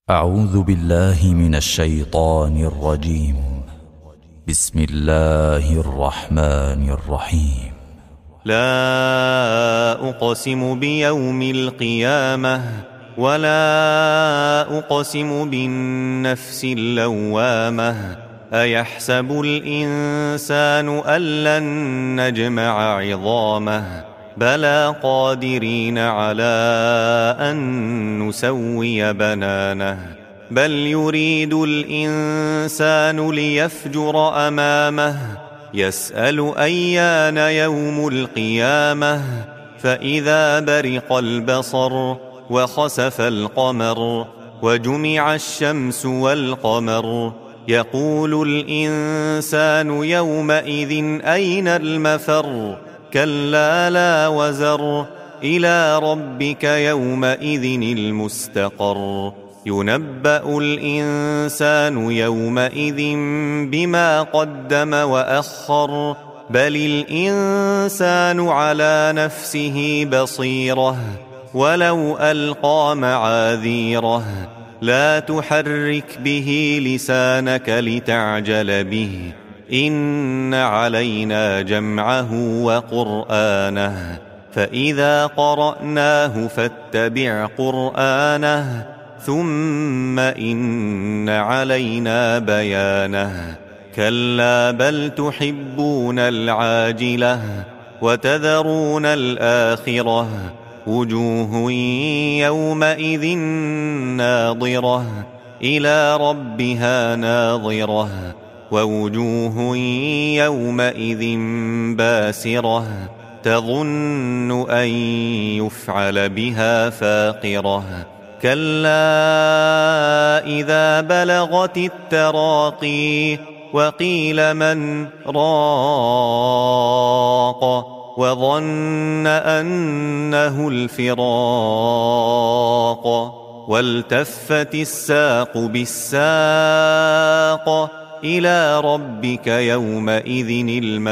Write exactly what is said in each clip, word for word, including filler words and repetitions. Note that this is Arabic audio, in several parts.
أعوذ بالله من الشيطان الرجيم. بسم الله الرحمن الرحيم. لا أقسم بيوم القيامة ولا أقسم بالنفس اللوامة أيحسب الإنسان أن لن نجمع عظامه بلى قادرين على أن نسوي بنانه بل يريد الإنسان ليفجر أمامه يسأل أيان يوم القيامة فإذا برق البصر وخسف القمر وجمع الشمس والقمر يقول الإنسان يومئذ أين المفر كلا لا وزر إلى ربك يومئذ المستقر ينبأ الإنسان يومئذ بما قدم وأخر بل الإنسان على نفسه بصيرة ولو ألقى معاذيره لا تحرك به لسانك لتعجل به إن علينا جمعه وقرآنه فإذا قرأناه فاتبع قرآنه ثم إن علينا بيانه كلا بل تحبون العاجلة وتذرون الآخرة وجوه يومئذ ناظرة إلى ربها ناظرة ووجوه يومئذ باسرة تظن أن يفعل بها فاقرة كلا إذا بلغت التراقي وقيل من راق وظن أنه الفراق والتفت الساق بالساق إلى ربك يومئذ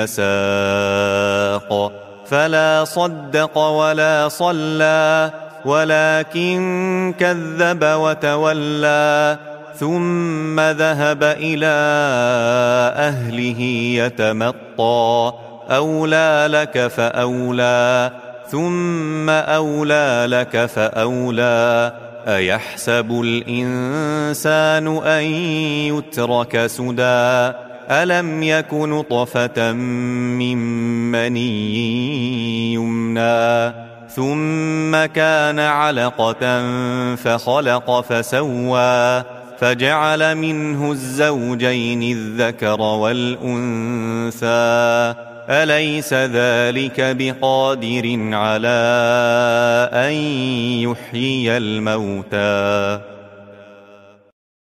المساق فلا صدق ولا صلى ولكن كذب وتولى ثم ذهب إلى أهله يتمطى أولى لك فأولى ثم أولى لك فأولى أيحسب الإنسان أن يترك سدى ألم يك نطفة من مني يمنى ثم كان علقة فخلق فسوى فجعل منه الزوجين الذكر والأنثى أليس ذلك بقادر على أن يحيي الموتى